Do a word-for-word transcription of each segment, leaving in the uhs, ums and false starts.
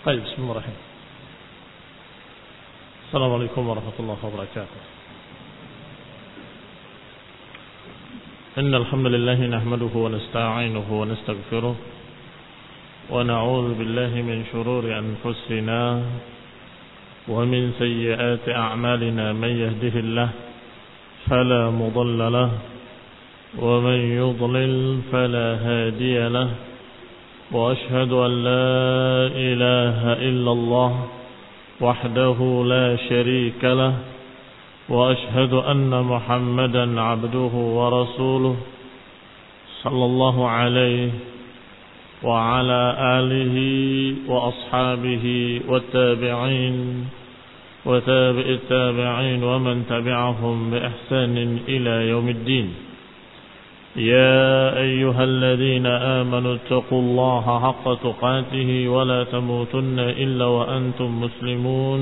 طيب بسم الله الرحمن الرحيم. السلام عليكم ورحمة الله وبركاته. إن الحمد لله نحمده ونستعينه ونستغفره ونعوذ بالله من شرور أنفسنا ومن سيئات أعمالنا. من يهده الله فلا مضل له ومن يضلل فلا هادي له، وأشهد أن لا إله إلا الله وحده لا شريك له، وأشهد أن محمدا عبده ورسوله صلى الله عليه وعلى آله وأصحابه والتابعين وتابع التابعين ومن تبعهم بإحسان إلى يوم الدين. يا أيها الذين آمنوا اتقوا الله حق تقاته ولا تموتن إلا وأنتم مسلمون.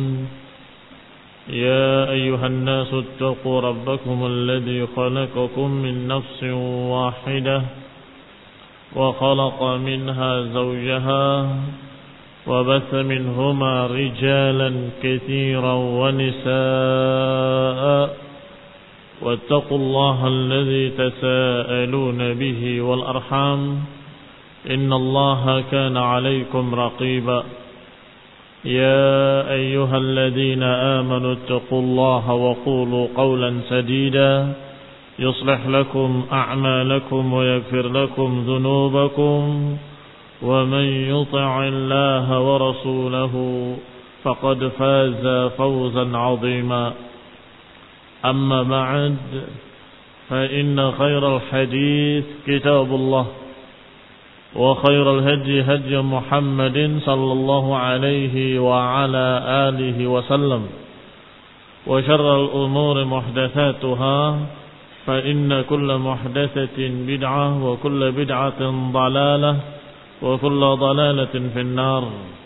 يا أيها الناس اتقوا ربكم الذي خلقكم من نفس واحدة وخلق منها زوجها وبث منهما رجالا كثيرا ونساء، واتقوا الله الذي تساءلون به والأرحام إن الله كان عليكم رقيبا. يا أيها الذين آمنوا اتقوا الله وقولوا قولا سديدا يصلح لكم أعمالكم ويغفر لكم ذنوبكم، ومن يطع الله ورسوله فقد فاز فوزا عظيما. أما بعد، فإن خير الحديث كتاب الله، وخير الهدي هدي محمد صلى الله عليه وعلى آله وسلم، وشر الأمور محدثاتها، فإن كل محدثة بدعة وكل بدعة ضلالة وكل ضلالة في النار.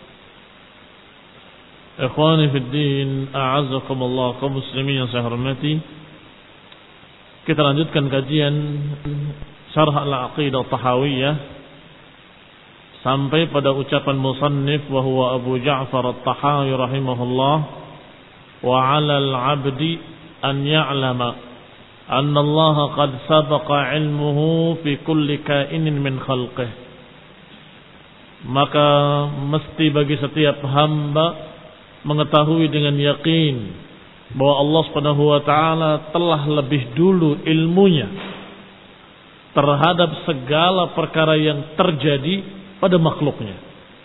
Ikhwani fi din, a'azzakumullah, kaum muslimin yang saya hormati. Kita lanjutkan kajian Syarh al-Aqidah Tahawiyah sampai pada ucapan musannif wa huwa Abu Ja'far at-Tahawi rahimahullah, wa 'alal 'abdi an ya'lama anna Allah qad sabaqa 'ilmuhu fi kulli kainin min khalqihi. Maka mesti bagi setiap hamba mengetahui dengan yakin bahwa Allah Subhanahu wa taala telah lebih dulu ilmunya terhadap segala perkara yang terjadi pada makhluknya.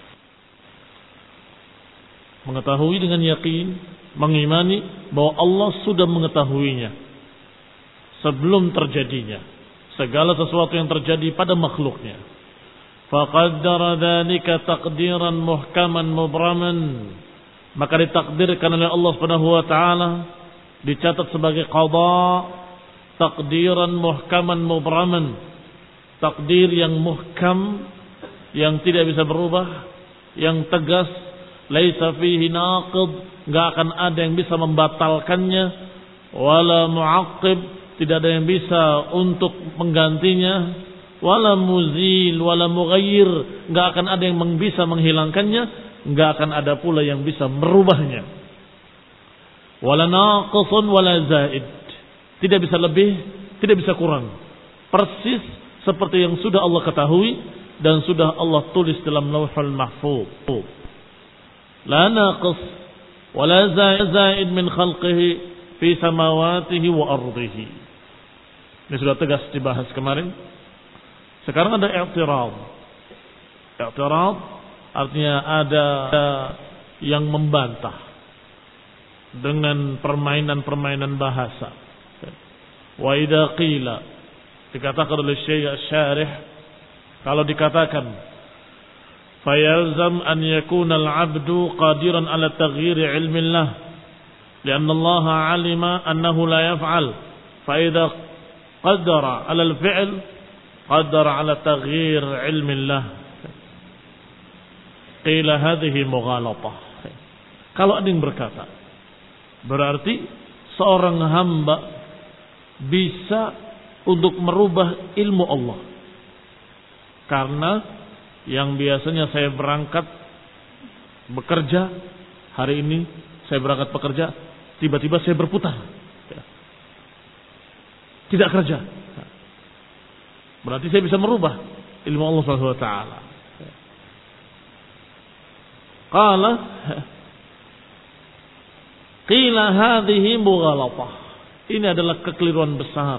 Mengetahui dengan yakin, mengimani bahwa Allah sudah mengetahuinya sebelum terjadinya segala sesuatu yang terjadi pada makhluknya. Faqaddara dzalika taqdiran muhkaman mubraman, maka ditakdirkan oleh Allah Subhanahu wa taala, dicatat sebagai qada, takdiran muhkaman mubraman, takdir yang muhkam, yang tidak bisa berubah, yang tegas, laisa fihi naqid, enggak akan ada yang bisa membatalkannya, wala muaqqib, tidak ada yang bisa untuk menggantinya, wala muzil wala mughayyir, enggak akan ada yang bisa menghilangkannya, enggak akan ada pula yang bisa merubahnya. Wala naqisun wala zaid, tidak bisa lebih, tidak bisa kurang, persis seperti yang sudah Allah ketahui dan sudah Allah tulis dalam Lauhul Mahfuz. La naqis wala zaid min khalqihi fi samawatihi wa ardihi. Ini sudah tegas dibahas kemarin. Sekarang ada i'tirad. I'tirad artinya ada yang membantah dengan permainan-permainan bahasa. Wa idza qila, dikatakan oleh Syekh Asy-Syarih, kalau dikatakan fayalzam an yakuna al-'abdu qadiran ala taghyir 'ilmi Allah, lianna Allah 'alima annahu la yaf'al, fa idza qaddara 'ala al-fi'l qaddara 'ala taghyir 'ilmi Allah. Qila hadhihi mughalatah. Kalau ada yang berkata, berarti seorang hamba bisa untuk merubah ilmu Allah. Karena yang biasanya saya berangkat bekerja, hari ini saya berangkat bekerja, tiba-tiba saya berputar. Tidak kerja. Berarti saya bisa merubah ilmu Allah Subhanahu wa taala. Qala qila hadhihi mughalatah. Ini adalah kekeliruan besar.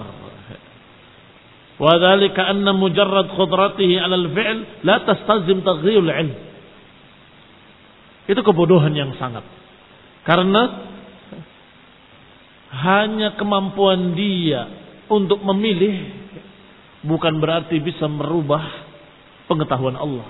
Wa dzalika anna mujarrad qudratihi 'ala al-fi'l la tastazim taghyir al-'ilm. Itu kebodohan yang sangat. Karena hanya kemampuan dia untuk memilih bukan berarti bisa merubah pengetahuan Allah.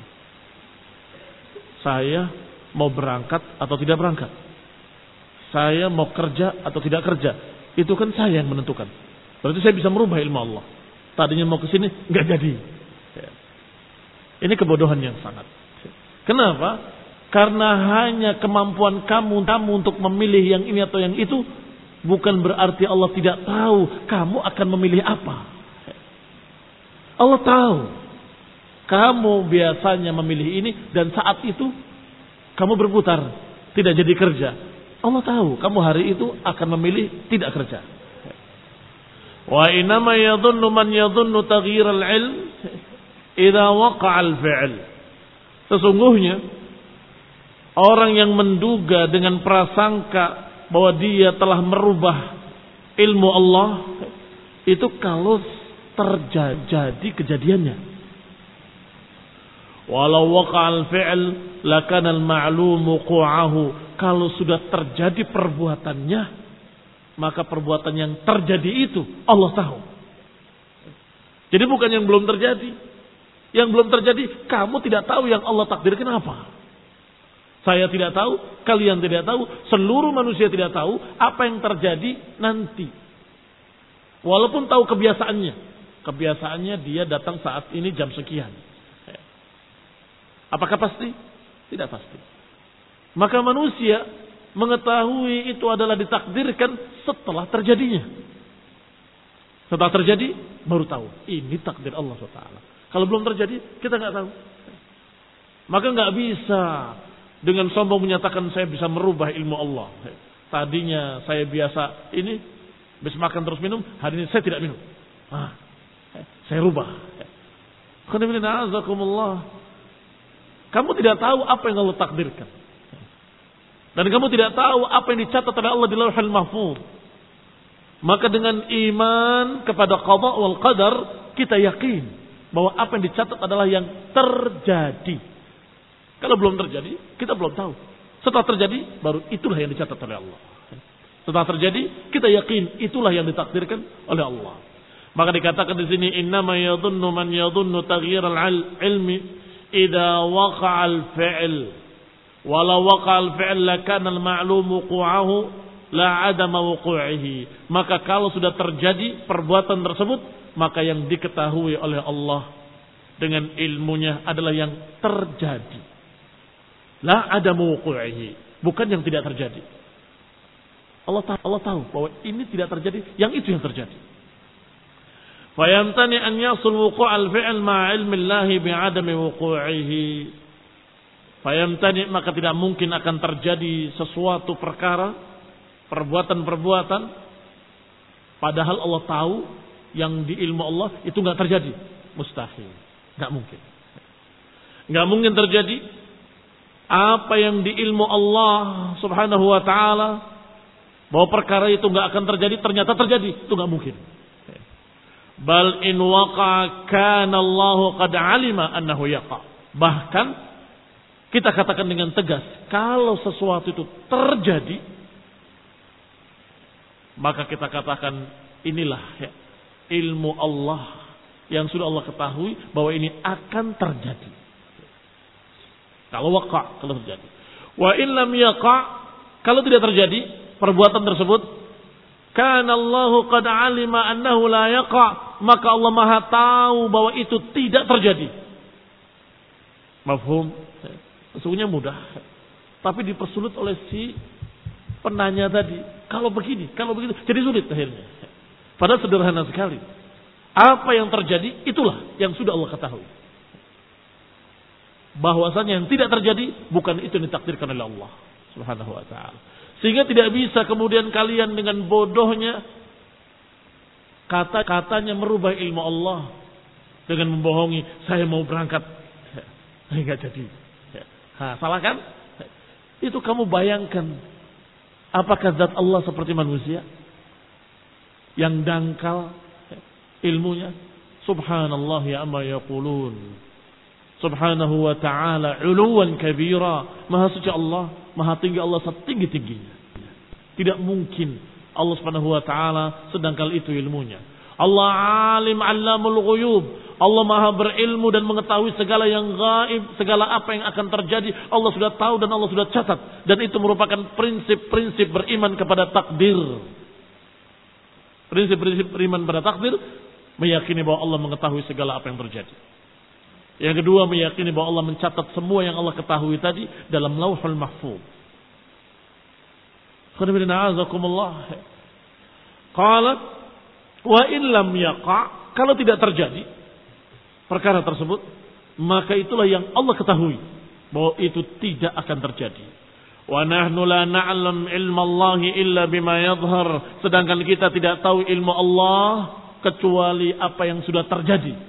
Saya mau berangkat atau tidak berangkat. Saya mau kerja atau tidak kerja. Itu kan saya yang menentukan. Berarti saya bisa merubah ilmu Allah. Tadinya mau ke sini, nggak jadi. Ini kebodohan yang sangat. Kenapa? Karena hanya kemampuan kamu, kamu untuk memilih yang ini atau yang itu, bukan berarti Allah tidak tahu kamu akan memilih apa. Allah tahu. Kamu biasanya memilih ini dan saat itu kamu berputar, tidak jadi kerja. Allah tahu kamu hari itu akan memilih tidak kerja. Wa inama yadhunnu man yadhunnu taghyir al-'ilm idza waqa'a al-fi'l. Sesungguhnya orang yang menduga dengan prasangka bahwa dia telah merubah ilmu Allah itu kalau terjadi kejadiannya. Walau waqa'al fi'l lakana al-ma'lum wuqu'ahu. Kalau sudah terjadi perbuatannya, maka perbuatan yang terjadi itu Allah tahu. Jadi bukan yang belum terjadi. Yang belum terjadi kamu tidak tahu, yang Allah takdirkan apa. Saya tidak tahu, kalian tidak tahu, seluruh manusia tidak tahu apa yang terjadi nanti. Walaupun tahu kebiasaannya. Kebiasaannya dia datang saat ini jam sekian. Apakah pasti? Tidak pasti. Maka manusia mengetahui itu adalah ditakdirkan setelah terjadinya. Setelah terjadi, baru tahu. Ini takdir Allah subhanahu wa taala. Kalau belum terjadi, kita nggak tahu. Maka nggak bisa dengan sombong menyatakan saya bisa merubah ilmu Allah. Tadinya saya biasa ini, bisa makan terus minum, hari ini saya tidak minum. Ah, saya rubah. Kamu tidak tahu apa yang Allah takdirkan. Dan kamu tidak tahu apa yang dicatat oleh Allah di Lauhul Mahfuz. Maka dengan iman kepada qada wal qadar, kita yakin bahwa apa yang dicatat adalah yang terjadi. Kalau belum terjadi, kita belum tahu. Setelah terjadi, baru itulah yang dicatat oleh Allah. Setelah terjadi, kita yakin itulah yang ditakdirkan oleh Allah. Maka dikatakan di sini, innama yadhunnu man yadhunnu taghyir al-ilmi idza waqa'a al-fi'l. Walau waqa'a al-fi'l lakana al-ma'lum wuqu'ahu la 'adama wuqu'ihi. Maka kalau sudah terjadi perbuatan tersebut, maka yang diketahui oleh Allah dengan ilmunya adalah yang terjadi. La 'adama wuqu'ihi, bukan yang tidak terjadi. Allah tahu, Allah tahu bahwa ini tidak terjadi, yang itu yang terjadi. Fayamtani an yasul wuqu'al fi'l ma'a ilmi Allah bi'adami wuqu'ihi. Fayamtani, maka tidak mungkin akan terjadi sesuatu perkara, perbuatan-perbuatan, padahal Allah tahu yang di ilmu Allah itu enggak terjadi. Mustahil. Enggak mungkin. Enggak mungkin terjadi apa yang di ilmu Allah subhanahu wa ta'ala, bahwa perkara itu enggak akan terjadi, ternyata terjadi. Itu enggak mungkin. Bal in waqa kana Allahu qad alima annahu yaqa. Bahkan kita katakan dengan tegas, kalau sesuatu itu terjadi, maka kita katakan inilah ya, ilmu Allah yang sudah Allah ketahui bahwa ini akan terjadi. Kalau waqa, kalau terjadi. Wa in lam yaqa, kalau tidak terjadi perbuatan tersebut, kana Allahu qad alima annahu la yaqa, maka Allah Maha tahu bahwa itu tidak terjadi. Mafhum? Sesungguhnya mudah, tapi dipersulit oleh si penanya tadi. Kalau begini, kalau begitu, jadi sulit akhirnya. Padahal sederhana sekali. Apa yang terjadi, itulah yang sudah Allah ketahui. bahwasanya yang tidak terjadi bukan itu yang ditakdirkan oleh Allah Subhanahu wa taala. Sehingga tidak bisa kemudian kalian dengan bodohnya kata-katanya merubah ilmu Allah dengan membohongi, saya mau berangkat. Enggak jadi. Ha, salah kan? Itu kamu bayangkan, apakah zat Allah seperti manusia yang dangkal ilmunya? Subhanallah ya amma yaqulun. Subhanahu wa ta'ala uluwan kabira. Maha suci Allah, maha tinggi Allah setinggi-tingginya. Tidak mungkin Allah Subhanahu wa ta'ala sedangkal itu ilmunya. Allah alim allamul ghuyub. Allah maha berilmu dan mengetahui segala yang gaib, segala apa yang akan terjadi. Allah sudah tahu dan Allah sudah catat. Dan itu merupakan prinsip-prinsip beriman kepada takdir. Prinsip-prinsip beriman pada takdir, meyakini bahwa Allah mengetahui segala apa yang terjadi. Yang kedua, meyakini bahwa Allah mencatat semua yang Allah ketahui tadi dalam lauhul mahfuz. Qalat wa in lam yaqa, kalau tidak terjadi perkara tersebut, maka itulah yang Allah ketahui bahwa itu tidak akan terjadi. Wa nahnu la na'lam ilma Allah illa bima yadhhar, sedangkan kita tidak tahu ilmu Allah kecuali apa yang sudah terjadi.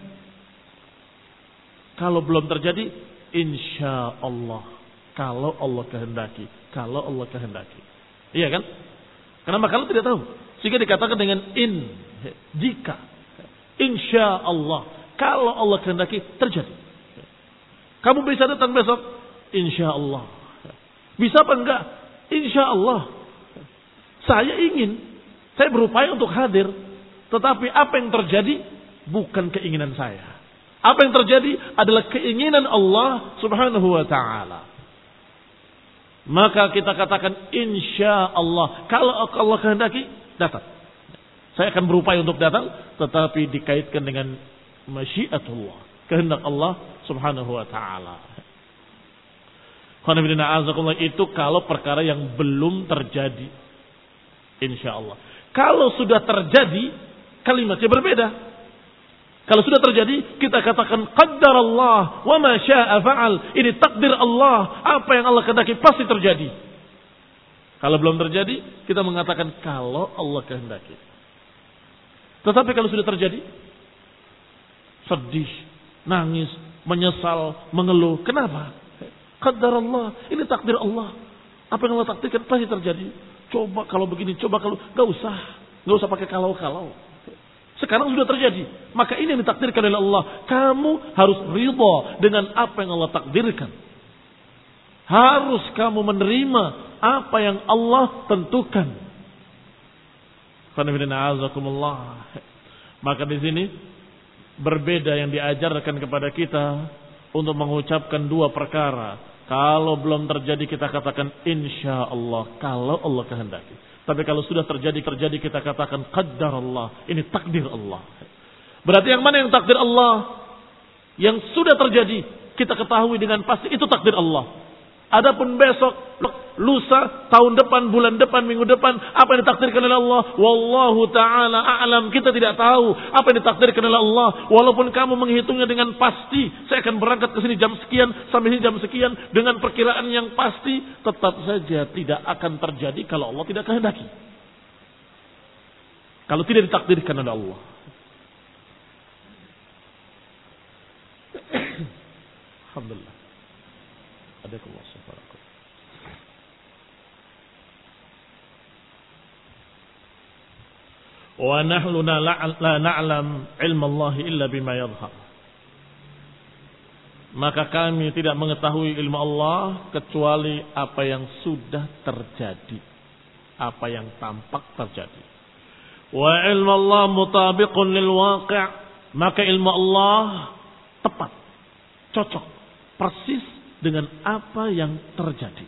Kalau belum terjadi, insya Allah, kalau Allah kehendaki, kalau Allah kehendaki. Iya kan? Kenapa? Kalau tidak tahu. Sehingga dikatakan dengan in, jika, insya Allah, kalau Allah kehendaki terjadi. Kamu bisa datang besok, insya Allah. Bisa apa enggak? Insya Allah. Saya ingin, saya berupaya untuk hadir, tetapi apa yang terjadi bukan keinginan saya. Apa yang terjadi adalah keinginan Allah Subhanahu wa ta'ala. Maka kita katakan insya Allah, kalau Allah kehendaki datang. Saya akan berupaya untuk datang, tetapi dikaitkan dengan masyiatullah, kehendak Allah Subhanahu wa ta'ala. Itu kalau perkara yang belum terjadi, insya Allah. Kalau sudah terjadi, kalimatnya berbeda. Kalau sudah terjadi, kita katakan qaddar Allah wa ma syaa fa'al. Ini takdir Allah, apa yang Allah kehendaki pasti terjadi. Kalau belum terjadi, kita mengatakan kalau Allah kehendaki. Tetapi kalau sudah terjadi, sedih, nangis, menyesal, mengeluh. Kenapa? Qaddar Allah, ini takdir Allah. Apa yang Allah takdirkan pasti terjadi. Coba kalau begini, coba kalau, gak usah. Gak usah pakai kalau-kalau. Sekarang sudah terjadi. Maka ini yang ditakdirkan oleh Allah. Kamu harus ridha dengan apa yang Allah takdirkan. Harus kamu menerima apa yang Allah tentukan. Maka di sini berbeda yang diajarkan kepada kita untuk mengucapkan dua perkara. Kalau belum terjadi kita katakan insya Allah, kalau Allah kehendaki. Tapi kalau sudah terjadi, terjadi kita katakan qaddar Allah. Ini takdir Allah. Berarti yang mana yang takdir Allah? Yang sudah terjadi, kita ketahui dengan pasti itu takdir Allah. Adapun besok, lusa, tahun depan, bulan depan, minggu depan, apa yang ditakdirkan oleh Allah? Wallahu ta'ala a'lam. Kita tidak tahu apa yang ditakdirkan oleh Allah. Walaupun kamu menghitungnya dengan pasti, saya akan berangkat ke sini jam sekian, sampai sini jam sekian, dengan perkiraan yang pasti, tetap saja tidak akan terjadi kalau Allah tidak kehendaki. Kalau tidak ditakdirkan oleh Allah. Alhamdulillah. Adakallah subhanahu. Wa nahnu la na'lam ilma Allah illa bima yadhhar. Maka kami tidak mengetahui ilmu Allah kecuali apa yang sudah terjadi, apa yang tampak terjadi. Wa ilmu Allah mutabiqun lil waqi'. Maka ilmu Allah tepat, cocok, persis dengan apa yang terjadi.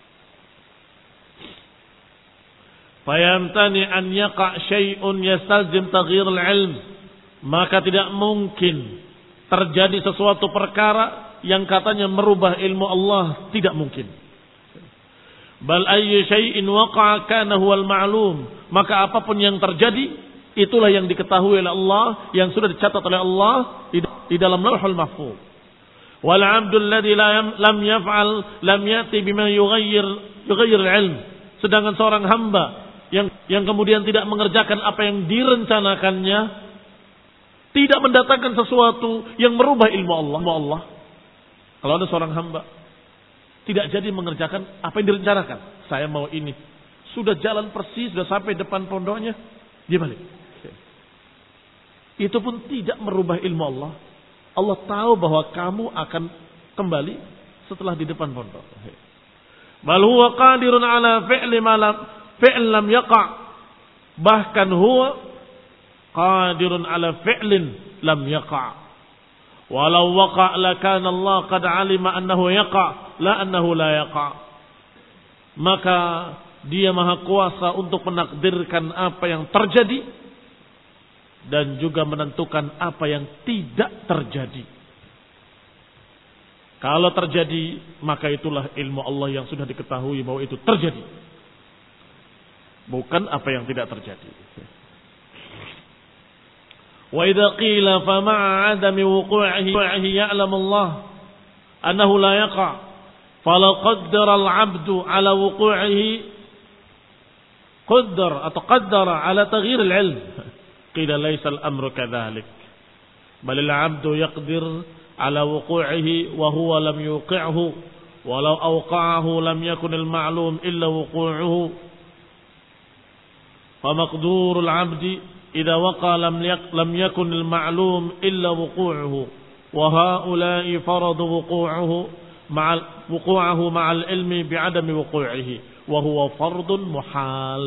Fayamtani an yaqa' syai'un yastalzim taghyir al-'ilm. Maka tidak mungkin terjadi sesuatu perkara yang katanya merubah ilmu Allah, tidak mungkin. Bal ayyu syai'in waqa'a kana huwal ma'lum. Maka apapun yang terjadi, itulah yang diketahui oleh Allah, yang sudah dicatat oleh Allah di dalam Lauhul Mahfuz. Wal 'abdul ladzi lam yaf'al lam yati bima yughayyir yughayyir al-'ilm. Sedangkan seorang hamba yang yang kemudian tidak mengerjakan apa yang direncanakannya, tidak mendatangkan sesuatu yang merubah ilmu Allah. Allah. Kalau ada seorang hamba tidak jadi mengerjakan apa yang direncanakan, saya mau ini, sudah jalan persis, sudah sampai depan pondoknya, dia balik. Itu pun tidak merubah ilmu Allah. Allah tahu bahwa kamu akan kembali setelah di depan pondok. Bal huwa qadirun ala fi'li ma lam fi'l lam yaqa'. Bahkan huwa qadirun ala fi'lin lam yaqa'. Walau waqa' lakana Allah qad 'alima annahu yaqa' la annahu la yaqa'. Maka dia maha kuasa untuk menakdirkan apa yang terjadi dan juga menentukan apa yang tidak terjadi. Kalau terjadi, maka itulah ilmu Allah yang sudah diketahui bahwa itu terjadi, bukan apa yang tidak terjadi. Wa idza qila fa ma'a 'adami wuqu'ihi ya'lamu Allah annahu la yaqa' fala qaddara al-'abdu 'ala wuqu'ihi qaddar atau qaddara 'ala taghyir al-'ilm qila laysa al-amru kadhalik bal al-'abdu yaqdir 'ala wuqu'ihi wa huwa lam yuqi'hu walau awqa'ahu lam yakun al-ma'lum illa wuqu'uhu fa maqdurul 'abdi idza waqa lam lam yakun al-ma'lum illa wuqu'uhu wa ha'ula'i faradu wuqu'uhu ma'a wuqu'uhu ma'a al-ilmi bi'adami wuqu'uhi wa huwa fardun muhal.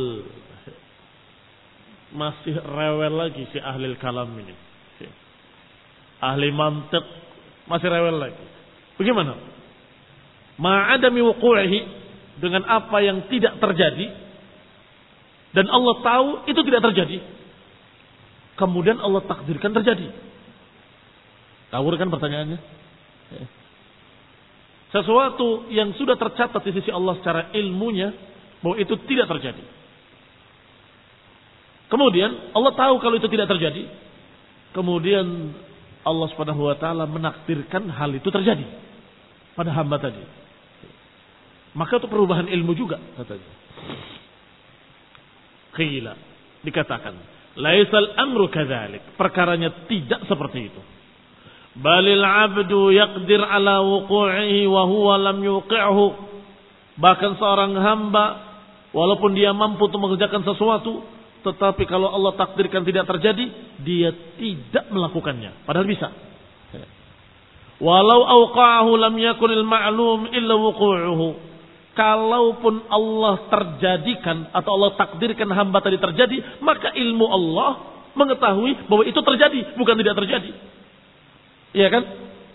Masih rewel lagi si ahli kalam ini, ahli mantiq masih rewel lagi. Bagaimana? Ma'adami wuqu'uhi, dengan apa yang tidak terjadi dan Allah tahu itu tidak terjadi, kemudian Allah takdirkan terjadi. Tahu kan pertanyaannya? Sesuatu yang sudah tercatat di sisi Allah secara ilmunya bahwa itu tidak terjadi. Kemudian Allah tahu kalau itu tidak terjadi. Kemudian Allah Subhanahu wa taala menakdirkan hal itu terjadi pada hamba tadi. Maka itu perubahan ilmu juga katanya. Qila, dikatakan, laisal amru kadzalik. Perkaranya tidak seperti itu. Balil 'abdu yaqdir 'ala wuqu'ihi wa huwa lam yuqi'hu. Bahkan seorang hamba walaupun dia mampu untuk mengerjakan sesuatu, tetapi kalau Allah takdirkan tidak terjadi, dia tidak melakukannya, padahal bisa. Walau awqa'ahu lam yakunil ma'lum illa wuqu'uhu. Kalaupun Allah terjadikan atau Allah takdirkan hamba tadi terjadi, maka ilmu Allah mengetahui bahwa itu terjadi, bukan tidak terjadi. Iya kan?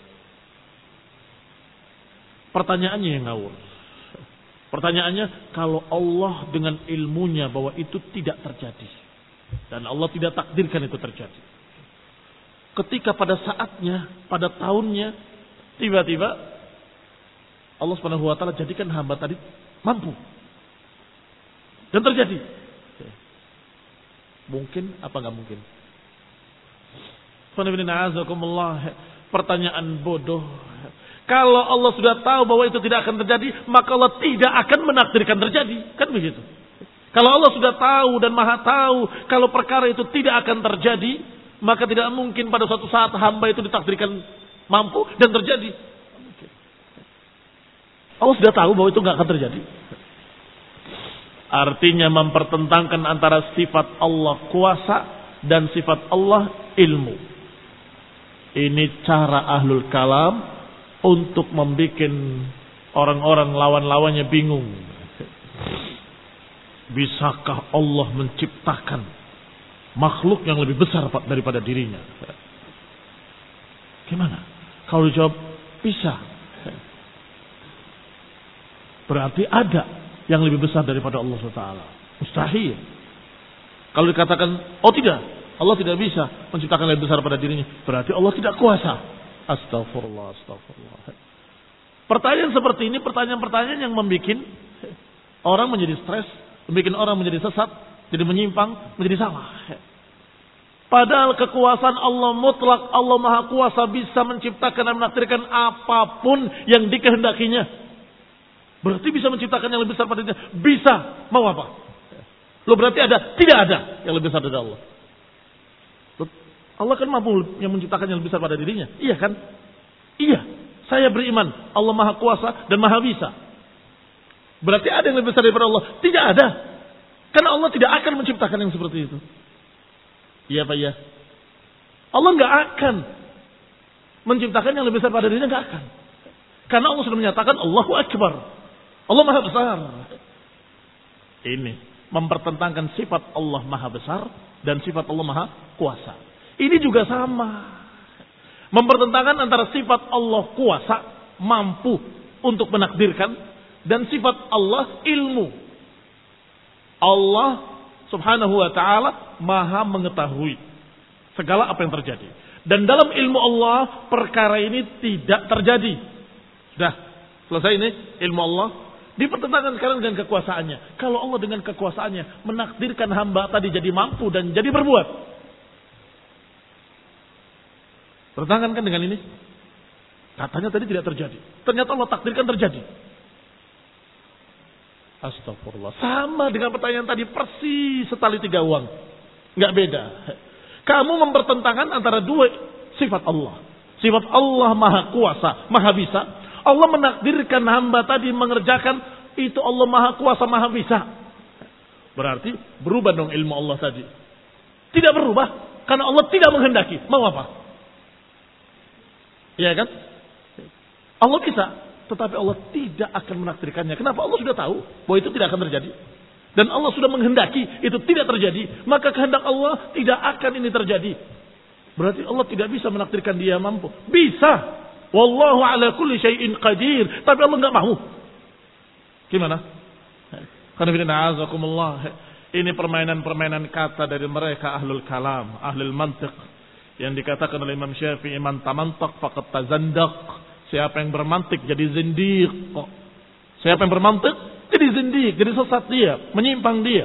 Pertanyaannya yang ngawur. Pertanyaannya, kalau Allah dengan ilmunya bahwa itu tidak terjadi dan Allah tidak takdirkan itu terjadi, ketika pada saatnya, pada tahunnya, tiba-tiba Allah Subhanahu wa taala jadikan hamba tadi mampu dan terjadi, mungkin apa enggak mungkin? Pertanyaan bodoh. Kalau Allah sudah tahu bahwa itu tidak akan terjadi, maka Allah tidak akan menakdirkan terjadi. Kan begitu. Kalau Allah sudah tahu dan maha tahu kalau perkara itu tidak akan terjadi, maka tidak mungkin pada suatu saat hamba itu ditakdirkan mampu dan terjadi. Allah sudah tahu bahwa itu nggak akan terjadi. Artinya mempertentangkan antara sifat Allah kuasa dan sifat Allah ilmu. Ini cara ahlul kalam untuk membuat orang-orang lawan-lawannya bingung. Bisakah Allah menciptakan makhluk yang lebih besar daripada dirinya? Gimana? Kalau dijawab bisa, berarti ada yang lebih besar daripada Allah subhanahu wa taala. Mustahil. Kalau dikatakan, oh tidak, Allah tidak bisa menciptakan yang lebih besar pada dirinya, berarti Allah tidak kuasa. Astagfirullah, astagfirullah. Pertanyaan seperti ini, pertanyaan-pertanyaan yang membuat orang menjadi stres, membuat orang menjadi sesat, jadi menyimpang, menjadi salah. Padahal kekuasaan Allah mutlak, Allah Maha Kuasa, bisa menciptakan dan menakdirkan apapun yang dikehendakinya. Berarti bisa menciptakan yang lebih besar pada dirinya. Bisa. Mau apa? Lo berarti ada? Tidak ada yang lebih besar dari Allah. Allah kan mampu yang menciptakan yang lebih besar pada dirinya. Iya kan? Iya. Saya beriman. Allah Maha Kuasa dan Maha Bisa. Berarti ada yang lebih besar daripada Allah? Tidak ada. Karena Allah tidak akan menciptakan yang seperti itu. Iya Pak ya. Allah nggak akan menciptakan yang lebih besar pada dirinya, nggak akan. Karena Allah sudah menyatakan Allahu Akbar. Allah Maha Besar. Ini mempertentangkan sifat Allah Maha Besar dan sifat Allah Maha Kuasa. Ini juga sama. Mempertentangkan antara sifat Allah kuasa, mampu untuk menakdirkan, dan sifat Allah ilmu. Allah Subhanahu wa ta'ala maha mengetahui segala apa yang terjadi. Dan dalam ilmu Allah perkara ini tidak terjadi. Sudah selesai ini ilmu Allah. Dipertentangkan sekarang dengan kekuasaannya. Kalau Allah dengan kekuasaannya menakdirkan hamba tadi jadi mampu dan jadi berbuat. Pertentangan kan dengan ini. Katanya tadi tidak terjadi. Ternyata Allah takdirkan terjadi. Astagfirullah. Sama dengan pertanyaan tadi, persis setali tiga uang. Nggak beda. Kamu mempertentangkan antara dua sifat Allah. Sifat Allah Maha Kuasa, Maha Bisa. Allah menakdirkan hamba tadi mengerjakan, itu Allah Maha Kuasa, Maha Bisa. Berarti berubah dong ilmu Allah tadi. Tidak berubah karena Allah tidak menghendaki. Mau apa? Iya kan? Allah bisa, tetapi Allah tidak akan menakdirkannya. Kenapa? Allah sudah tahu bahwa itu tidak akan terjadi. Dan Allah sudah menghendaki itu tidak terjadi. Maka kehendak Allah tidak akan ini terjadi. Berarti Allah tidak bisa menakdirkan dia mampu. Bisa. Wallahu ala kulli syai'in qadir. Tapi Allah enggak mau. Gimana? Ini permainan-permainan kata dari mereka ahlul kalam, ahlul mantiq. Yang dikatakan oleh Imam Syafi'i, man tamantak faqad tazandaq. Siapa yang bermantik jadi zindiq. Siapa yang bermantik jadi zindiq, jadi sesat dia, menyimpang dia.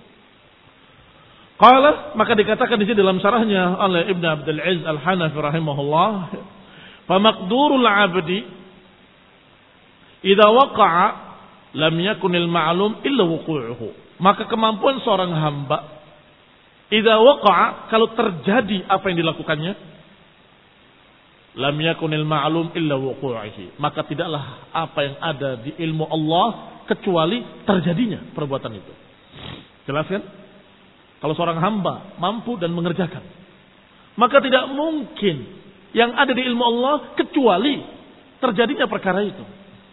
Qala, maka dikatakan di sini dalam syarahnya oleh Ibnu Abdul Aziz Al-Hanafi rahimahullah, fa maqdurul 'abdi idza waqa'a lam yakunil ma'lum illa wuqu'uhu. Maka kemampuan seorang hamba idza waqa'a, kalau terjadi apa yang dilakukannya, lam yakunil ma'lum illa wuqu'uhi, maka tidaklah apa yang ada di ilmu Allah kecuali terjadinya perbuatan itu. Jelas kan? Kalau seorang hamba mampu dan mengerjakan, maka tidak mungkin yang ada di ilmu Allah kecuali terjadinya perkara itu.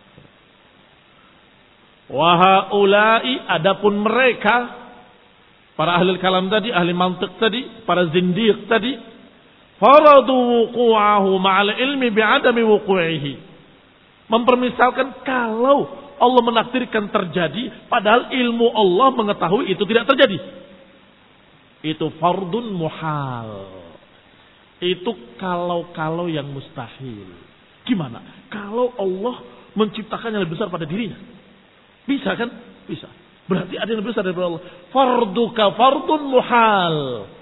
Wa haula'i, adapun mereka para ahli kalam tadi, ahli mantiq tadi, para zindiq tadi, faradu wuqu'ahu ma'al ilmi bi'adami wuqu'uhi. Mempermisalkan kalau Allah menakdirkan terjadi, padahal ilmu Allah mengetahui itu tidak terjadi. Itu fardun muhal. Itu kalau-kalau yang mustahil. Gimana? Kalau Allah menciptakan yang lebih besar pada dirinya. Bisa kan? Bisa. Berarti ada yang lebih besar daripada Allah. Farduka fardun muhal.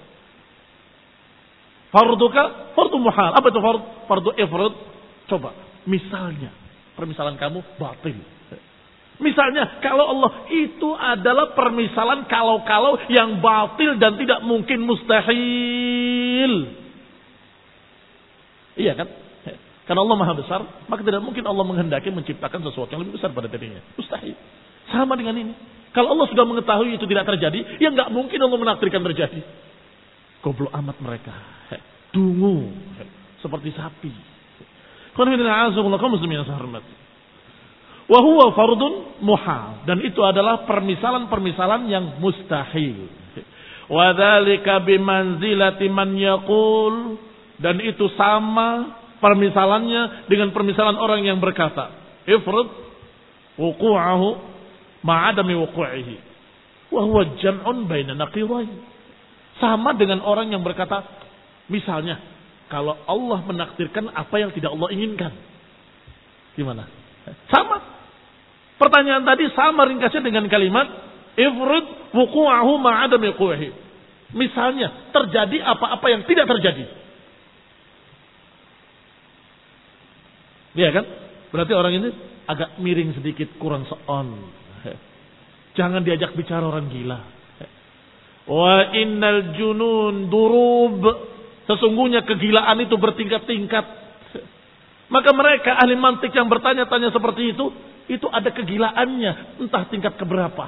Farduka fardun muhal. Apa itu fard? Fardu ifrad. Coba. Misalnya. Permisalan kamu batil. Misalnya kalau Allah itu adalah permisalan kalau-kalau yang batil dan tidak mungkin, mustahil. Iya kan? Karena Allah Maha Besar, maka tidak mungkin Allah menghendaki menciptakan sesuatu yang lebih besar pada dirinya. Mustahil. Sama dengan ini. Kalau Allah sudah mengetahui itu tidak terjadi, ya nggak mungkin Allah menakdirkan terjadi. Goblok amat mereka. Dungu. Seperti sapi. Wahuwa fardun muhal. Dan itu adalah permisalan-permisalan yang mustahil. Wadzalika bimanzilati man yaqul. Dan itu sama permisalannya dengan permisalan orang yang berkata, ifrad wuqu'ahu ma'adami wuqu'uhi. Wahuwa jam'un baina naqidain. Sama dengan orang yang berkata, misalnya, kalau Allah menakdirkan apa yang tidak Allah inginkan. Gimana? Sama. Pertanyaan tadi sama ringkasnya dengan kalimat ifrad wuqu'ahu ma'adami wuqu'uhi. Misalnya terjadi apa-apa yang tidak terjadi. Iya kan? Berarti orang ini agak miring sedikit, kurang seon. Jangan diajak bicara orang gila. Wa innal junun durub. Sesungguhnya kegilaan itu bertingkat-tingkat. Maka mereka ahli mantik yang bertanya-tanya seperti itu, itu ada kegilaannya, entah tingkat keberapa.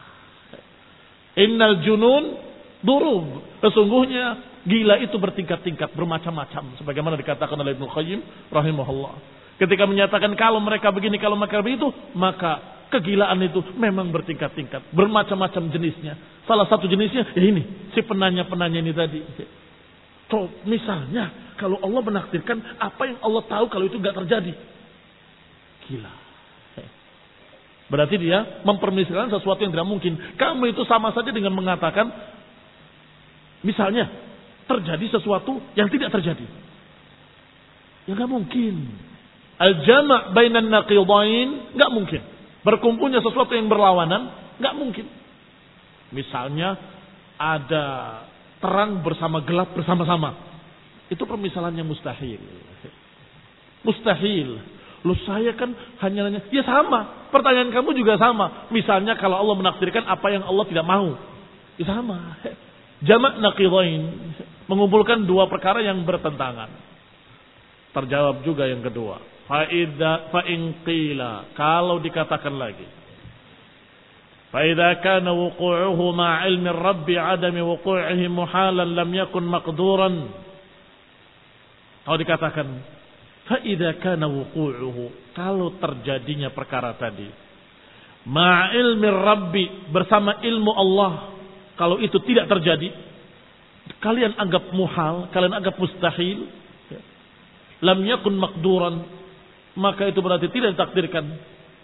Innal junun durub. Sesungguhnya gila itu bertingkat-tingkat, bermacam-macam. Sebagaimana dikatakan oleh Ibnu Qayyim rahimahullah. Ketika menyatakan kalau mereka begini, kalau mereka begitu, maka kegilaan itu memang bertingkat-tingkat, bermacam-macam jenisnya. Salah satu jenisnya, ya ini, si penanya-penanya ini tadi. So, misalnya, kalau Allah menakdirkan apa yang Allah tahu kalau itu nggak terjadi. Gila. Berarti dia mempermisalkan sesuatu yang tidak mungkin. Kamu itu sama saja dengan mengatakan, misalnya, terjadi sesuatu yang tidak terjadi. Ya nggak mungkin. Al-jama' bainan naqidain, nggak mungkin. Berkumpulnya sesuatu yang berlawanan, nggak mungkin. Misalnya ada terang bersama gelap bersama-sama. Itu permisalannya mustahil. Mustahil. Loh saya kan hanya nanya, ya sama. Pertanyaan kamu juga sama. Misalnya kalau Allah menakdirkan apa yang Allah tidak mau. Ya sama. Jama' naqidain. Mengumpulkan dua perkara yang bertentangan. Terjawab juga yang kedua. Fa'idha fa'in qila. Kalau dikatakan lagi. Fa'idha kana wuqu'uhu ma'ilmi rabbi adami wuqu'uhi muhalan lam yakun maqduran. Kalau dikatakan. Fa'idha kana wuqu'uhu. Kalau terjadinya perkara tadi. Ma'ilmi rabbi. Bersama ilmu Allah. Kalau itu tidak terjadi. Kalian anggap muhal. Kalian anggap mustahil. Lam yakun maqduran. Maka itu berarti tidak ditakdirkan.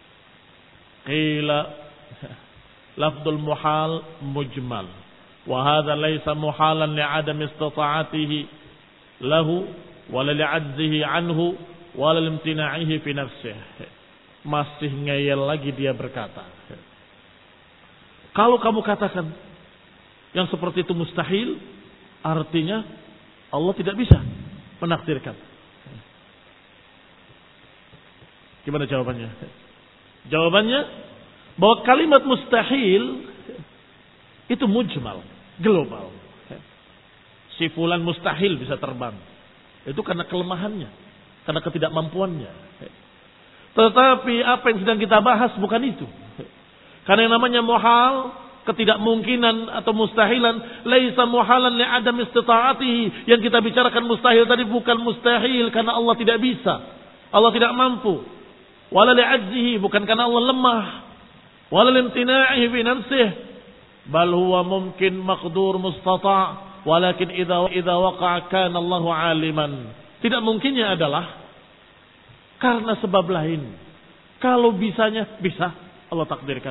Qila lafdul muhal mujmal. Wa hadha laysa muhalan li'adam istata'atihi lahu wala li'ajzihi anhu wala limtina'ihi fi nafsihi. Masih ngeyel lagi dia berkata. Kalau kamu katakan yang seperti itu mustahil, artinya Allah tidak bisa menakdirkan. Gimana jawabannya? Jawabannya bahwa kalimat mustahil itu mujmal, global. Si fulan mustahil bisa terbang. Itu karena kelemahannya, karena ketidakmampuannya. Tetapi apa yang sedang kita bahas bukan itu. Karena yang namanya muhal, ketidakmungkinan atau mustahilan, laisa muhalan li adam istita'atihi. Yang kita bicarakan mustahil tadi bukan mustahil karena Allah tidak bisa. Allah tidak mampu. Wala li'ajzihi, bukan karena Allah lemah. Wala limtina'ihi fi nafsihi, bal huwa mungkin maqdur mustata', walakin idza idza waqa'a kana Allahu 'aliman. Tidak mungkinnya adalah karena sebab lain. Kalau bisanya bisa Allah takdirkan.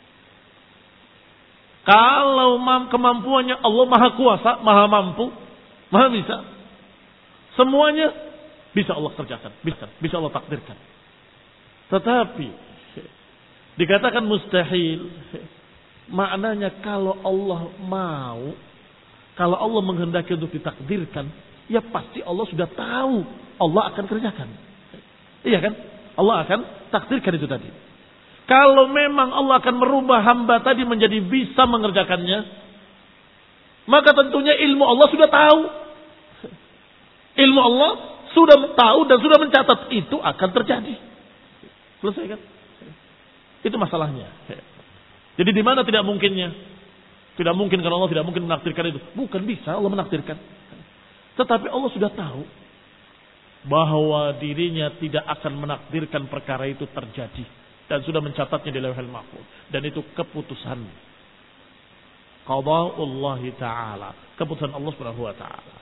Kalau kemampuannya Allah Maha Kuasa, Maha Mampu, Maha bisa. Semuanya bisa Allah kerjakan, bisa, bisa Allah takdirkan. Tetapi dikatakan mustahil, maknanya kalau Allah mau, kalau Allah menghendaki untuk ditakdirkan, ya pasti Allah sudah tahu Allah akan kerjakan. Iya kan? Allah akan takdirkan itu tadi. Kalau memang Allah akan merubah hamba tadi menjadi bisa mengerjakannya, maka tentunya ilmu Allah sudah tahu. Ilmu Allah sudah tahu dan sudah mencatat itu akan terjadi. Selesai kan? Itu masalahnya. Jadi di mana tidak mungkinnya? Tidak mungkin karena Allah tidak mungkin menakdirkan itu. Bukan bisa Allah menakdirkan. Tetapi Allah sudah tahu bahwa dirinya tidak akan menakdirkan perkara itu terjadi. Dan sudah mencatatnya di Lauhul Mahfuz. Dan itu keputusan qada'ullah ta'ala. Keputusan Allah Subhanahu wa ta'ala.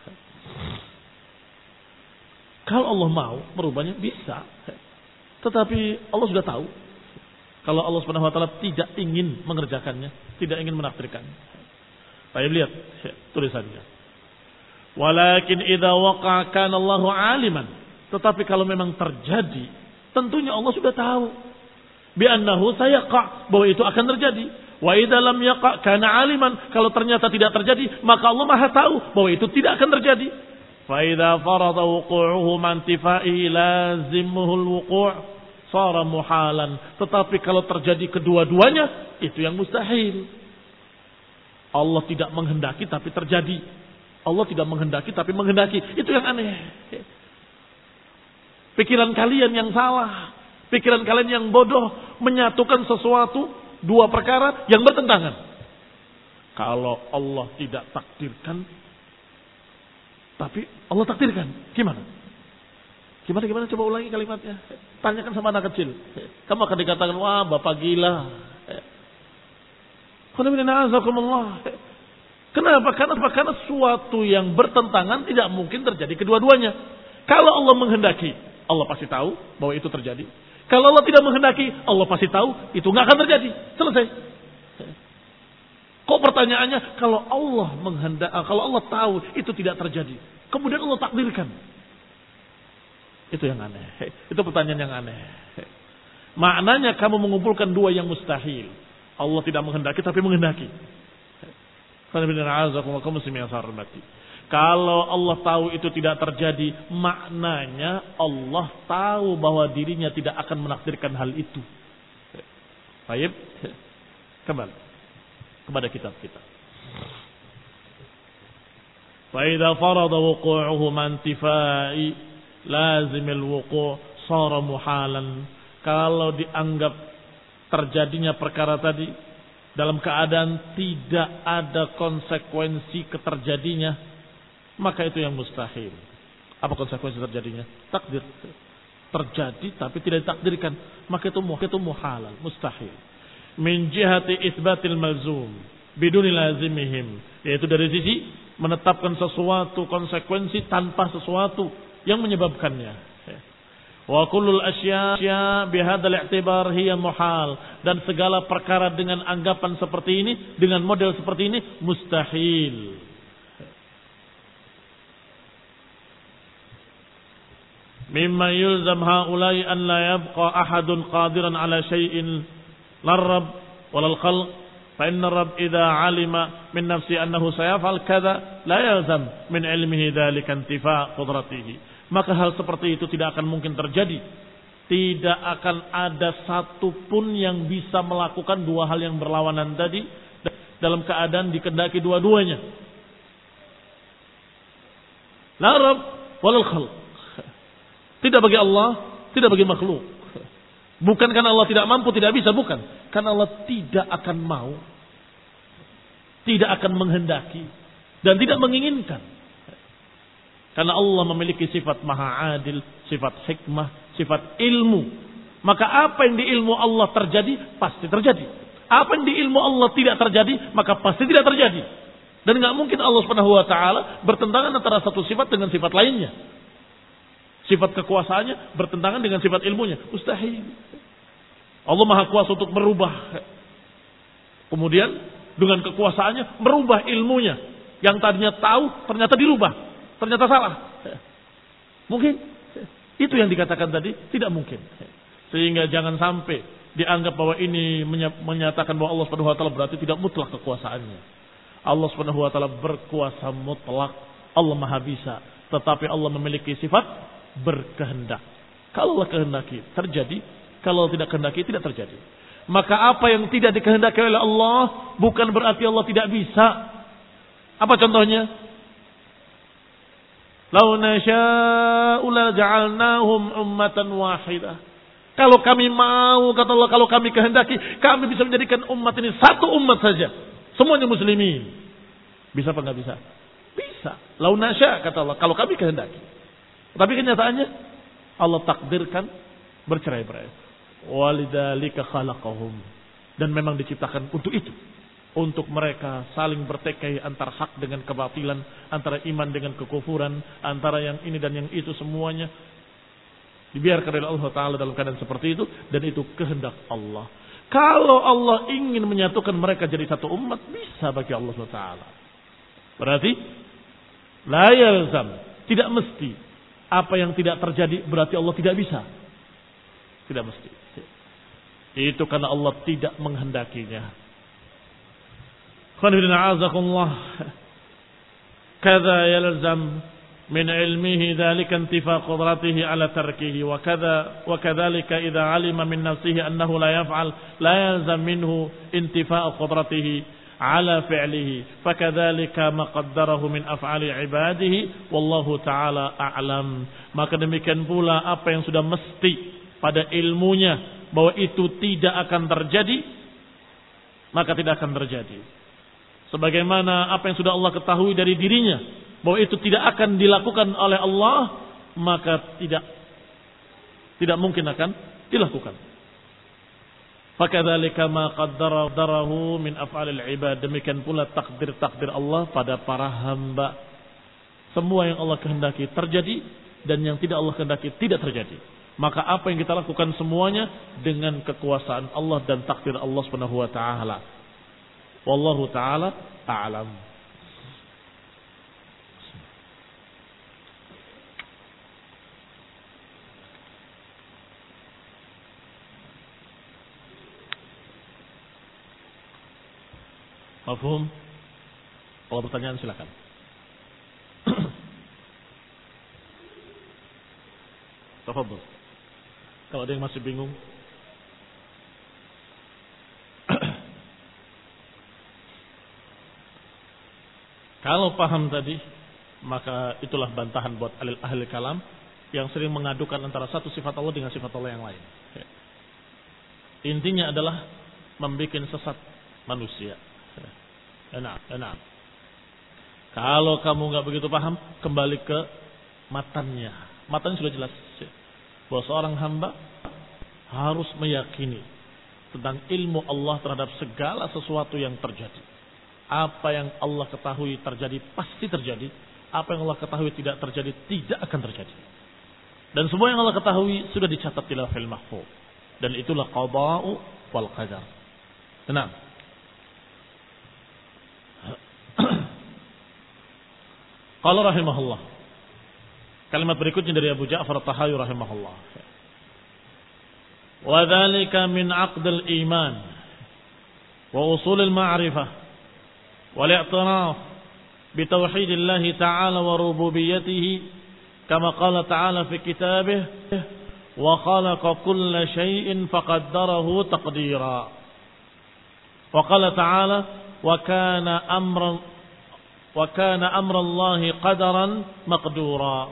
Kalau Allah mau merubahnya bisa. Tetapi Allah sudah tahu kalau Allah Subhanahu wa taala tidak ingin mengerjakannya, tidak ingin menakdirkan. Baik, lihat tulisannya. Walakin idza waqa'a kana Allahu 'aliman. Tetapi kalau memang terjadi, tentunya Allah sudah tahu bi annahu sayaqa, bahwa itu akan terjadi. Wa idza lam yaqa kana aliman. Kalau ternyata tidak terjadi, maka Allah Maha tahu bahwa itu tidak akan terjadi. Fa idza farada wuqu'uhu man tifaihi lazimuhu al-wuqu' sara muhalan. Tetapi kalau terjadi kedua-duanya, itu yang mustahil. Allah tidak menghendaki tapi terjadi. Allah tidak menghendaki tapi menghendaki. Itu yang aneh. Pikiran kalian yang salah. Pikiran kalian yang bodoh menyatukan sesuatu, dua perkara yang bertentangan. Kalau Allah tidak takdirkan, tapi Allah takdirkan. Gimana? Gimana, gimana? Coba ulangi kalimatnya. Tanyakan sama anak kecil. Kamu akan dikatakan, wah bapak gila. Kenapa? Karena, karena suatu yang bertentangan tidak mungkin terjadi kedua-duanya. Kalau Allah menghendaki, Allah pasti tahu bahwa itu terjadi. Kalau Allah tidak menghendaki, Allah pasti tahu itu nggak akan terjadi. Selesai. Kok pertanyaannya, kalau Allah menghendaki, kalau Allah tahu itu tidak terjadi, kemudian Allah takdirkan. Itu yang aneh. Itu pertanyaan yang aneh. Maknanya kamu mengumpulkan dua yang mustahil. Allah tidak menghendaki tapi menghendaki. Kalau Allah tahu itu tidak terjadi, maknanya Allah tahu bahwa dirinya tidak akan menakdirkan hal itu. Baik, kembali kepada kitab kita. Fa idza farada wuqu'uhu man tifai lazimil wuqu' sara muhalan. Kalau dianggap terjadinya perkara tadi dalam keadaan tidak ada konsekuensi keterjadinya, maka itu yang mustahil. Apa konsekuensi terjadinya? Takdir. Terjadi tapi tidak ditakdirkan, maka itu itu muhalal, mustahil. Min jihati itsbatil malzum biduni lazimihim, yaitu dari sisi menetapkan sesuatu konsekuensi tanpa sesuatu yang menyebabkannya. Wa kullul asya' bihadzal i'tibar hiya muhal, dan segala perkara dengan anggapan seperti ini, dengan model seperti ini mustahil. Mimma yulzam haula'i an la yabqa ahadun qadiran ala syai'in larab walal khalq, fa inna rabb idza 'alima min nafsi annahu sayaf'al kadza la yalzam min 'ilmihi dzalika intifa' qudratihi. Maka hal seperti itu tidak akan mungkin terjadi. Tidak akan ada satupun yang bisa melakukan dua hal yang berlawanan tadi dalam keadaan dikehendaki dua-duanya. La rabb walal khalq. Tidak bagi Allah, tidak bagi makhluk. Bukan karena Allah tidak mampu, tidak bisa, bukan. Karena Allah tidak akan mau, tidak akan menghendaki, dan tidak menginginkan. Karena Allah memiliki sifat maha adil, sifat hikmah, sifat ilmu. Maka apa yang di ilmu Allah terjadi, pasti terjadi. Apa yang di ilmu Allah tidak terjadi, maka pasti tidak terjadi. Dan nggak mungkin Allah Subhanahu wa taala bertentangan antara satu sifat dengan sifat lainnya. Sifat kekuasaannya bertentangan dengan sifat ilmunya. Mustahil. Allah Maha Kuasa untuk merubah. Kemudian dengan kekuasaannya merubah ilmunya. Yang tadinya tahu ternyata dirubah. Ternyata salah. Mungkin. Itu yang dikatakan tadi tidak mungkin. Sehingga jangan sampai dianggap bahwa ini menyatakan bahwa Allah Subhanahu wa taala berarti tidak mutlak kekuasaannya. Allah Subhanahu wa taala berkuasa mutlak. Allah Maha bisa. Tetapi Allah memiliki sifat berkehendak. Kalau Allah kehendaki terjadi, kalau tidak kehendaki tidak terjadi. Maka apa yang tidak dikehendaki oleh Allah bukan berarti Allah tidak bisa. Apa contohnya? Lau nasya'u la ja'alnahum ummatan wahidah. Kalau kami mau, kata Allah, kalau kami kehendaki, kami bisa menjadikan umat ini satu umat saja, semuanya muslimin. Bisa apa enggak bisa? Bisa. Lau nasya', kata Allah, kalau kami kehendaki. Tapi kenyataannya Allah takdirkan bercerai-berai. Walidzalika khalaqahum, dan memang diciptakan untuk itu, untuk mereka saling bertikai antara hak dengan kebatilan, antara iman dengan kekufuran, antara yang ini dan yang itu, semuanya dibiarkan oleh Allah Taala dalam keadaan seperti itu, dan itu kehendak Allah. Kalau Allah ingin menyatukan mereka jadi satu umat, bisa bagi Allah Taala. Berarti la yalzam, tidak mesti. Apa yang tidak terjadi berarti Allah tidak bisa. Tidak mesti. Itu karena Allah tidak menghendakinya. Khonibina a'azakumullah. Kada yalzam min ilmihi dhalika intifa qudratihi ala tarkihi wa kada wa kadhalika idza alima min nafsihi annahu la yaf'al la yalzam minhu intifa qudratihi ala fi'lihi fakadzalika ma qaddarahu min af'ali ibadihi wallahu ta'ala a'lam. Maka demikian pula apa yang sudah mesti pada ilmunya bahwa itu tidak akan terjadi, maka tidak akan terjadi. Sebagaimana apa yang sudah Allah ketahui dari dirinya bahwa itu tidak akan dilakukan oleh Allah, maka tidak tidak mungkin akan dilakukan. Fakadzalika ma qaddarahu min af'alil ibad. Demikian pula takdir-takdir Allah pada para hamba. Semua yang Allah kehendaki terjadi dan yang tidak Allah kehendaki tidak terjadi. Maka apa yang kita lakukan semuanya dengan kekuasaan Allah dan takdir Allah Subhanahu wa taala. Wallahu taala a'lam. Mafhum? Kalau pertanyaan silakan. Tafadhol. Kalau ada yang masih bingung. Kalau paham tadi, maka itulah bantahan buat ahli, ahli kalam yang sering mengadukan antara satu sifat Allah dengan sifat Allah yang lain. Intinya adalah membuat sesat manusia. Enak, enak. Kalau kamu nggak begitu paham, kembali ke matanya. Matanya sudah jelas bahwa seorang hamba harus meyakini tentang ilmu Allah terhadap segala sesuatu yang terjadi. Apa yang Allah ketahui terjadi pasti terjadi. Apa yang Allah ketahui tidak terjadi tidak akan terjadi. Dan semua yang Allah ketahui sudah dicatat di Lauhul Mahfuz. Dan itulah qada'u wal qadar. Tenang. Qala rahimahullah. Kalimat berikutnya dari Abu Ja'far At-Tahawi rahimahullah. Wa dzalika min 'aqdil iman wa usulil ma'rifah wal i'tiraf bi tauhidillah ta'ala wa rububiyyatihi kama qala ta'ala fi kitabih wa khalaqa kulla shay'in faqaddarahu taqdira. Wa qala ta'ala wa kana amran wa kana amrallahi qadaran maqdura.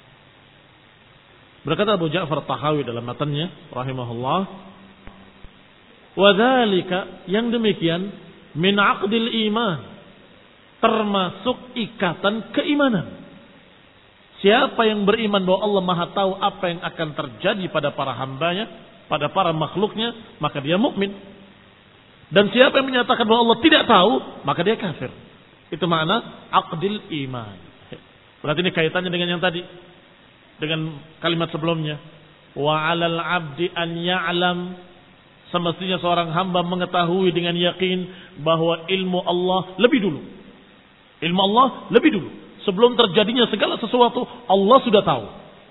Berkata Abu Ja'far Tahawi dalam matanya rahimahullah, wa dzalika, yang demikian, min 'aqdil iman, termasuk ikatan keimanan. Siapa yang beriman bahwa Allah Maha tahu apa yang akan terjadi pada para hambanya, pada para makhluknya, maka dia mukmin. Dan siapa yang menyatakan bahwa Allah tidak tahu, maka dia kafir. Itu makna aqdil iman. Berarti ini kaitannya dengan yang tadi, dengan kalimat sebelumnya. Wa 'alal 'abdi an ya'lam, semestinya seorang hamba mengetahui dengan yakin bahwa ilmu Allah lebih dulu. Ilmu Allah lebih dulu. Sebelum terjadinya segala sesuatu, Allah sudah tahu.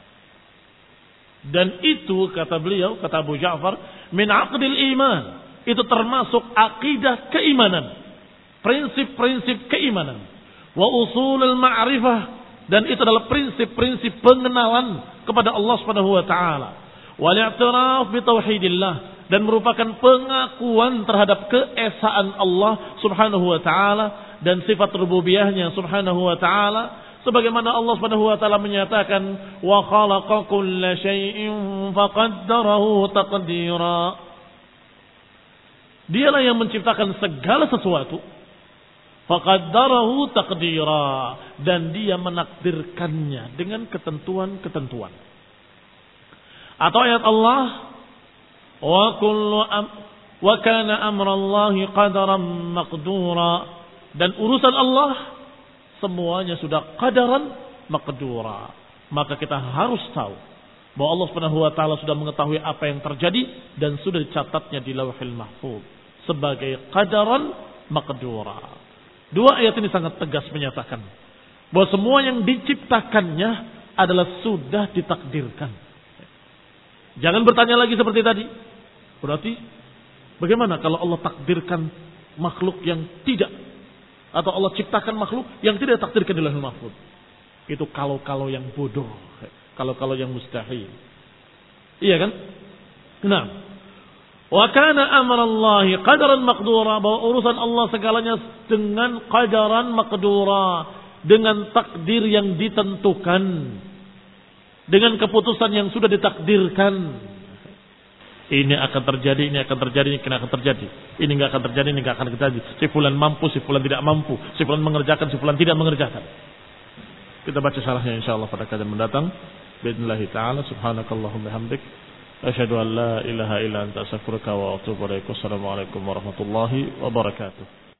Dan itu kata beliau, kata Abu Ja'far, min 'aqdil iman. Itu termasuk akidah keimanan. Prinsip-prinsip keimanan. Wa usulul ma'rifah. Dan itu adalah prinsip-prinsip pengenalan kepada Allah Subhanahu wa taala. Wal i'tiraf bi tauhidillah, dan merupakan pengakuan terhadap keesaan Allah Subhanahu wa taala dan sifat rububiyahnya Subhanahu wa taala, sebagaimana Allah Subhanahu wa taala menyatakan wa khalaqa kulla syai'in faqaddarahu taqdira. Dialah yang menciptakan segala sesuatu, faqaddarahu taqdira, dan dia menakdirkannya dengan ketentuan-ketentuan. Atau ayat Allah, wa kullu am wa kana amrallahi qadaran maqdura, dan urusan Allah semuanya sudah qadaran maqdura. Maka kita harus tahu bahwa Allah Subhanahu wa taala sudah mengetahui apa yang terjadi dan sudah dicatatnya di Lauhul Mahfuz sebagai qadaran maqdura. Dua ayat ini sangat tegas menyatakan bahwa semua yang diciptakannya adalah sudah ditakdirkan. Jangan bertanya lagi seperti tadi. Berarti bagaimana kalau Allah takdirkan makhluk yang tidak Atau Allah ciptakan makhluk yang tidak takdirkan di lauhul mahfuz. Itu kalau-kalau yang bodoh. Kalau-kalau yang mustahil. Iya kan? Nah. Wa kana amrallahi qadaran maqdura, bahwa urusan Allah segalanya dengan qadaran maqdura, dengan takdir yang ditentukan, dengan keputusan yang sudah ditakdirkan. Ini akan terjadi, ini akan terjadi, ini akan terjadi. Ini enggak akan terjadi, ini enggak akan terjadi. Si fulan mampu, si fulan tidak mampu, si fulan mengerjakan, si fulan tidak mengerjakan. Kita baca syarahnya insyaallah pada kajian mendatang. Bismillah taala, subhanakallahumma hamdik, asyhadu an la ilaha illa anta astaghfiruka wa atubu ilaik. Wassalamualaikum warahmatullahi wabarakatuh.